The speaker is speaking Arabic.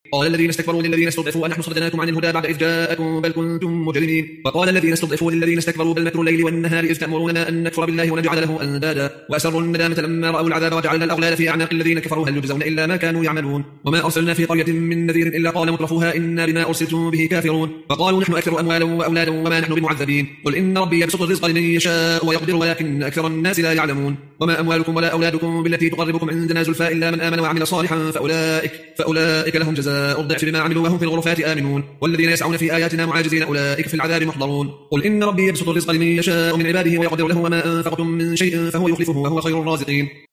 قال الذين استكبروا للذين استضعفوا أنحن صددناكم عن الهدى بعد إذ جاءكم بل كنتم مجرمين. وقال الذين استضعفوا للذين استكبروا بل مكر الليل والنهار إذ تأمروننا أن نكفر بالله ونجعل له أندادا وأسروا الندامة لما رأوا العذاب وجعلنا الأغلال في أعناق الذين كفروا هل يجزون إلا ما كانوا يعملون. وما أرسلنا في قرية من نذير إلا قال مترفوها إنا بما أرسلتم به كافرون وقالوا نحن أكثر أموالا وأولادا وما نحن بمعذبين قل إن ربي يبسط الرزق لمن يشاء ويقدر ولكن أكثر الناس لا يعلمون. وما أموالكم ولا أولادكم بالتي تقربكم عندنا زلفى إلا من آمن وعمل صالحا فأولئك لهم جزاء الضعف بما عملوا وهم في الغرفات آمنون والذين يسعون في آياتنا معاجزين أولئك في العذاب محضرون. قل إن ربي يبسط الرزق لمن يشاء من عباده ويقدر له وما أنفقتم من شيء فهو يخلفه وهو خير الرازقين.